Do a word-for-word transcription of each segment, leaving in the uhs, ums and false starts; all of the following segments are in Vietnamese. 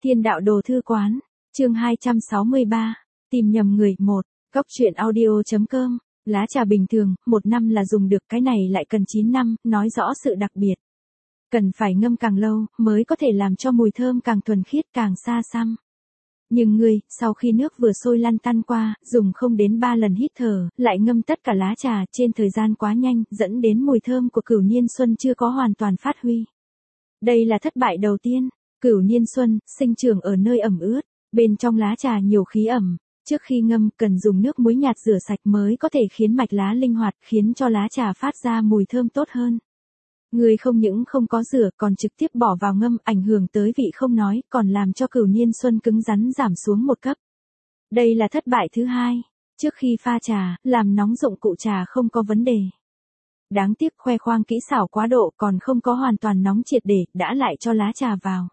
Thiên đạo đồ thư quán, chương hai trăm sáu mươi ba, tìm nhầm người, một, góc truyện audio.com, lá trà bình thường, một năm là dùng được, cái này lại cần chín năm, nói rõ sự đặc biệt. Cần phải ngâm càng lâu, mới có thể làm cho mùi thơm càng thuần khiết, càng xa xăm. Nhưng ngươi, sau khi nước vừa sôi lăn tăn qua, dùng không đến ba lần hít thở, lại ngâm tất cả lá trà, trên thời gian quá nhanh, dẫn đến mùi thơm của Cửu Niên Xuân chưa có hoàn toàn phát huy. Đây là thất bại đầu tiên. Cửu Niên Xuân, sinh trưởng ở nơi ẩm ướt, bên trong lá trà nhiều khí ẩm. Trước khi ngâm, cần dùng nước muối nhạt rửa sạch mới có thể khiến mạch lá linh hoạt, khiến cho lá trà phát ra mùi thơm tốt hơn. Người không những không có rửa, còn trực tiếp bỏ vào ngâm, ảnh hưởng tới vị không nói, còn làm cho Cửu Niên Xuân cứng rắn giảm xuống một cấp. Đây là thất bại thứ hai. Trước khi pha trà, làm nóng dụng cụ trà không có vấn đề. Đáng tiếc khoe khoang kỹ xảo quá độ, còn không có hoàn toàn nóng triệt để, đã lại cho lá trà vào.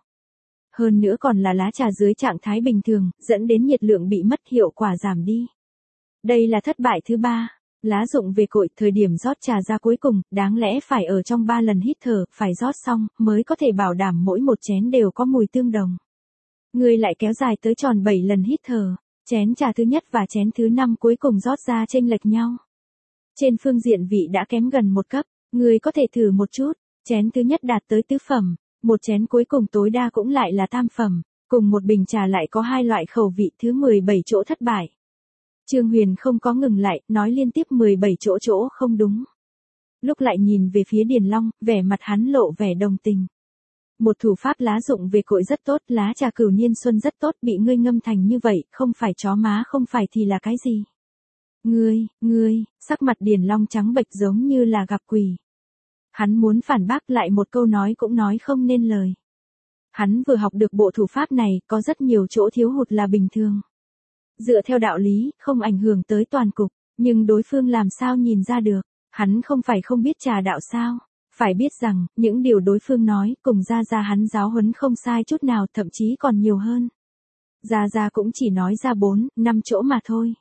Hơn nữa còn là lá trà dưới trạng thái bình thường, dẫn đến nhiệt lượng bị mất, hiệu quả giảm đi. Đây là thất bại thứ ba. Lá dụng về cội, thời điểm rót trà ra cuối cùng, đáng lẽ phải ở trong ba lần hít thở, phải rót xong, mới có thể bảo đảm mỗi một chén đều có mùi tương đồng. Người lại kéo dài tới tròn bảy lần hít thở, chén trà thứ nhất và chén thứ năm cuối cùng rót ra chênh lệch nhau. Trên phương diện vị đã kém gần một cấp, người có thể thử một chút, chén thứ nhất đạt tới tứ phẩm, một chén cuối cùng tối đa cũng lại là tam phẩm, cùng một bình trà lại có hai loại khẩu vị, thứ mười bảy chỗ thất bại. Trương Huyền không có ngừng lại, nói liên tiếp mười bảy chỗ chỗ không đúng. Lúc lại nhìn về phía Điền Long, vẻ mặt hắn lộ vẻ đồng tình. Một thủ pháp lá dụng về cội rất tốt, lá trà Cửu Niên Xuân rất tốt, bị ngươi ngâm thành như vậy, không phải chó má không phải thì là cái gì? Ngươi, ngươi, sắc mặt Điền Long trắng bệch giống như là gặp quỷ. Hắn muốn phản bác lại một câu nói cũng nói không nên lời. Hắn vừa học được bộ thủ pháp này, có rất nhiều chỗ thiếu hụt là bình thường. Dựa theo đạo lý, không ảnh hưởng tới toàn cục, nhưng đối phương làm sao nhìn ra được, hắn không phải không biết trà đạo sao, phải biết rằng, những điều đối phương nói, cùng Gia Gia hắn giáo huấn không sai chút nào, thậm chí còn nhiều hơn. Gia Gia cũng chỉ nói ra bốn, năm chỗ mà thôi.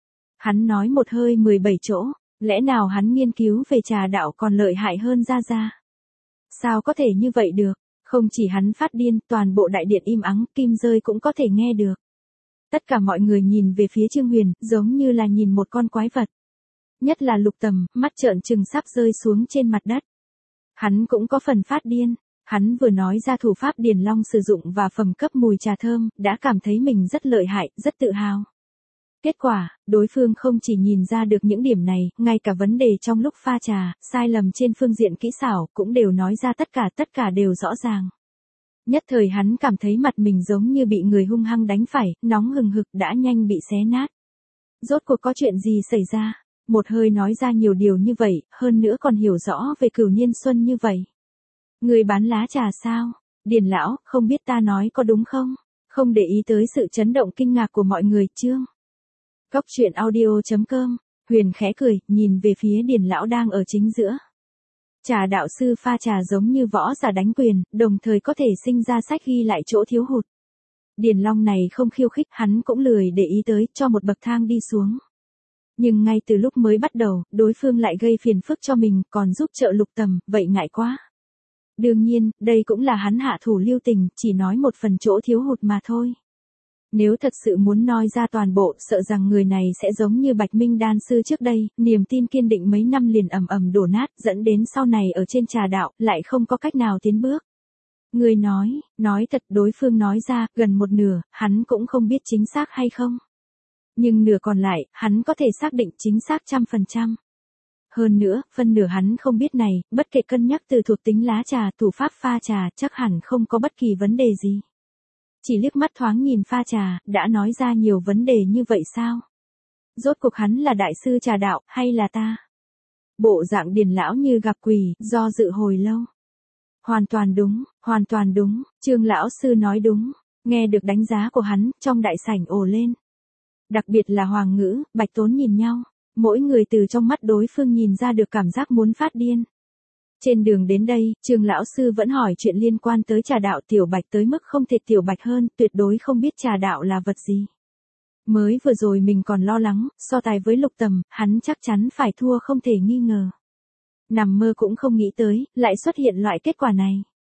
Hắn nói một hơi mười bảy chỗ, lẽ nào hắn nghiên cứu về trà đạo còn lợi hại hơn Gia Gia? Sao có thể như vậy được, không chỉ hắn phát điên, toàn bộ đại điện im ắng, kim rơi cũng có thể nghe được. Tất cả mọi người nhìn về phía Trương Huyền, giống như là nhìn một con quái vật. Nhất là Lục Tầm, mắt trợn trừng sắp rơi xuống trên mặt đất. Hắn cũng có phần phát điên, hắn vừa nói ra thủ pháp Điền Long sử dụng và phẩm cấp mùi trà thơm, đã cảm thấy mình rất lợi hại, rất tự hào. Kết quả, đối phương không chỉ nhìn ra được những điểm này, ngay cả vấn đề trong lúc pha trà, sai lầm trên phương diện kỹ xảo, cũng đều nói ra tất cả tất cả đều rõ ràng. Nhất thời hắn cảm thấy mặt mình giống như bị người hung hăng đánh phải, nóng hừng hực đã nhanh bị xé nát. Rốt cuộc có chuyện gì xảy ra? Một hơi nói ra nhiều điều như vậy, hơn nữa còn hiểu rõ về Cửu Niên Xuân như vậy. Người bán lá trà sao? Điền lão, không biết ta nói có đúng không? Không để ý tới sự chấn động kinh ngạc của mọi người, chương. Góc truyện audio.com, Huyền khẽ cười, nhìn về phía Điền lão đang ở chính giữa. Trà đạo sư pha trà giống như võ giả đánh quyền, đồng thời có thể sinh ra sách ghi lại chỗ thiếu hụt. Điền Long này không khiêu khích, hắn cũng lười để ý tới, cho một bậc thang đi xuống. Nhưng ngay từ lúc mới bắt đầu, đối phương lại gây phiền phức cho mình, còn giúp trợ Lục Tầm, vậy ngại quá. Đương nhiên, đây cũng là hắn hạ thủ lưu tình, chỉ nói một phần chỗ thiếu hụt mà thôi. Nếu thật sự muốn nói ra toàn bộ, sợ rằng người này sẽ giống như Bạch Minh đan sư trước đây, niềm tin kiên định mấy năm liền ầm ầm đổ nát, dẫn đến sau này ở trên trà đạo, lại không có cách nào tiến bước. Người nói, nói thật, đối phương nói ra, gần một nửa, hắn cũng không biết chính xác hay không. Nhưng nửa còn lại, hắn có thể xác định chính xác trăm phần trăm. Hơn nữa, phân nửa hắn không biết này, bất kể cân nhắc từ thuộc tính lá trà, thủ pháp pha trà, chắc hẳn không có bất kỳ vấn đề gì. Chỉ liếc mắt thoáng nhìn pha trà, đã nói ra nhiều vấn đề như vậy sao? Rốt cuộc hắn là đại sư trà đạo, hay là ta? Bộ dạng Điền lão như gặp quỷ, do dự hồi lâu. Hoàn toàn đúng, hoàn toàn đúng, Trương lão sư nói đúng. Nghe được đánh giá của hắn, trong đại sảnh ồ lên. Đặc biệt là Hoàng Ngữ, Bạch Tốn nhìn nhau, mỗi người từ trong mắt đối phương nhìn ra được cảm giác muốn phát điên. Trên đường đến đây, Trương lão sư vẫn hỏi chuyện liên quan tới trà đạo, Tiểu Bạch tới mức không thể Tiểu Bạch hơn, tuyệt đối không biết trà đạo là vật gì. Mới vừa rồi mình còn lo lắng, so tài với Lục Tầm, hắn chắc chắn phải thua không thể nghi ngờ. Nằm mơ cũng không nghĩ tới, lại xuất hiện loại kết quả này.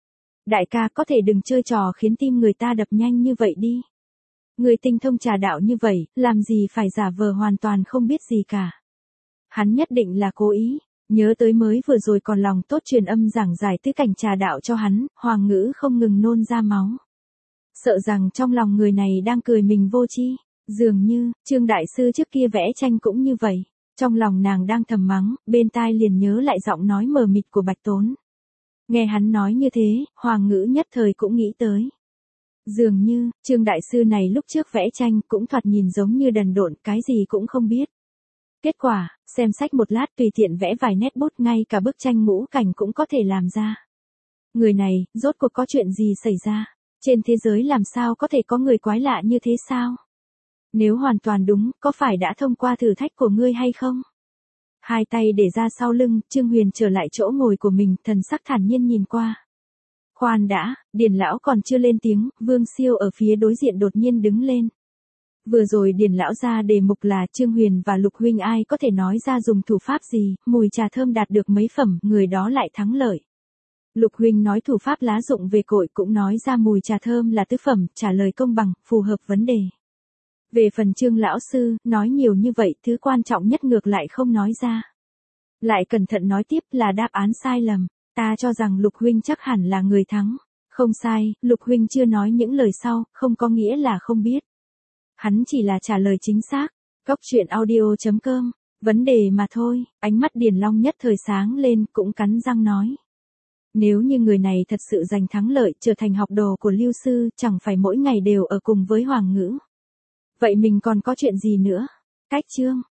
Đại ca có thể đừng chơi trò khiến tim người ta đập nhanh như vậy đi. Người tinh thông trà đạo như vậy, làm gì phải giả vờ hoàn toàn không biết gì cả. Hắn nhất định là cố ý, nhớ tới mới vừa rồi còn lòng tốt truyền âm giảng giải tứ cảnh trà đạo cho hắn, Hoàng Ngữ không ngừng nôn ra máu. Sợ rằng trong lòng người này đang cười mình vô tri, dường như, Trương Đại Sư trước kia vẽ tranh cũng như vậy. Trong lòng nàng đang thầm mắng, bên tai liền nhớ lại giọng nói mờ mịt của Bạch Tốn. Nghe hắn nói như thế, Hoàng Ngữ nhất thời cũng nghĩ tới. Dường như, Trương Đại Sư này lúc trước vẽ tranh cũng thoạt nhìn giống như đần độn, cái gì cũng không biết. Kết quả, xem sách một lát tùy tiện vẽ vài nét bút, ngay cả bức tranh ngũ cảnh cũng có thể làm ra. Người này, rốt cuộc có chuyện gì xảy ra? Trên thế giới làm sao có thể có người quái lạ như thế sao? Nếu hoàn toàn đúng, có phải đã thông qua thử thách của ngươi hay không? Hai tay để ra sau lưng, Trương Huyền trở lại chỗ ngồi của mình, thần sắc thản nhiên nhìn qua. Khoan đã, Điền lão còn chưa lên tiếng, Vương Siêu ở phía đối diện đột nhiên đứng lên. Vừa rồi Điền lão ra đề mục là Trương Huyền và Lục huynh ai có thể nói ra dùng thủ pháp gì, mùi trà thơm đạt được mấy phẩm, người đó lại thắng lợi. Lục huynh nói thủ pháp lá dụng về cội cũng nói ra mùi trà thơm là tứ phẩm, trả lời công bằng, phù hợp vấn đề. Về phần Trương lão sư, nói nhiều như vậy, thứ quan trọng nhất ngược lại không nói ra. Lại cẩn thận nói tiếp là đáp án sai lầm, ta cho rằng Lục huynh chắc hẳn là người thắng. Không sai, Lục huynh chưa nói những lời sau, không có nghĩa là không biết. Hắn chỉ là trả lời chính xác. Cốc truyện audio chấm com, vấn đề mà thôi, ánh mắt Điền Long nhất thời sáng lên, cũng cắn răng nói. Nếu như người này thật sự giành thắng lợi, trở thành học đồ của Lưu sư, chẳng phải mỗi ngày đều ở cùng với Hoàng Ngữ. Vậy mình còn có chuyện gì nữa? Cách chương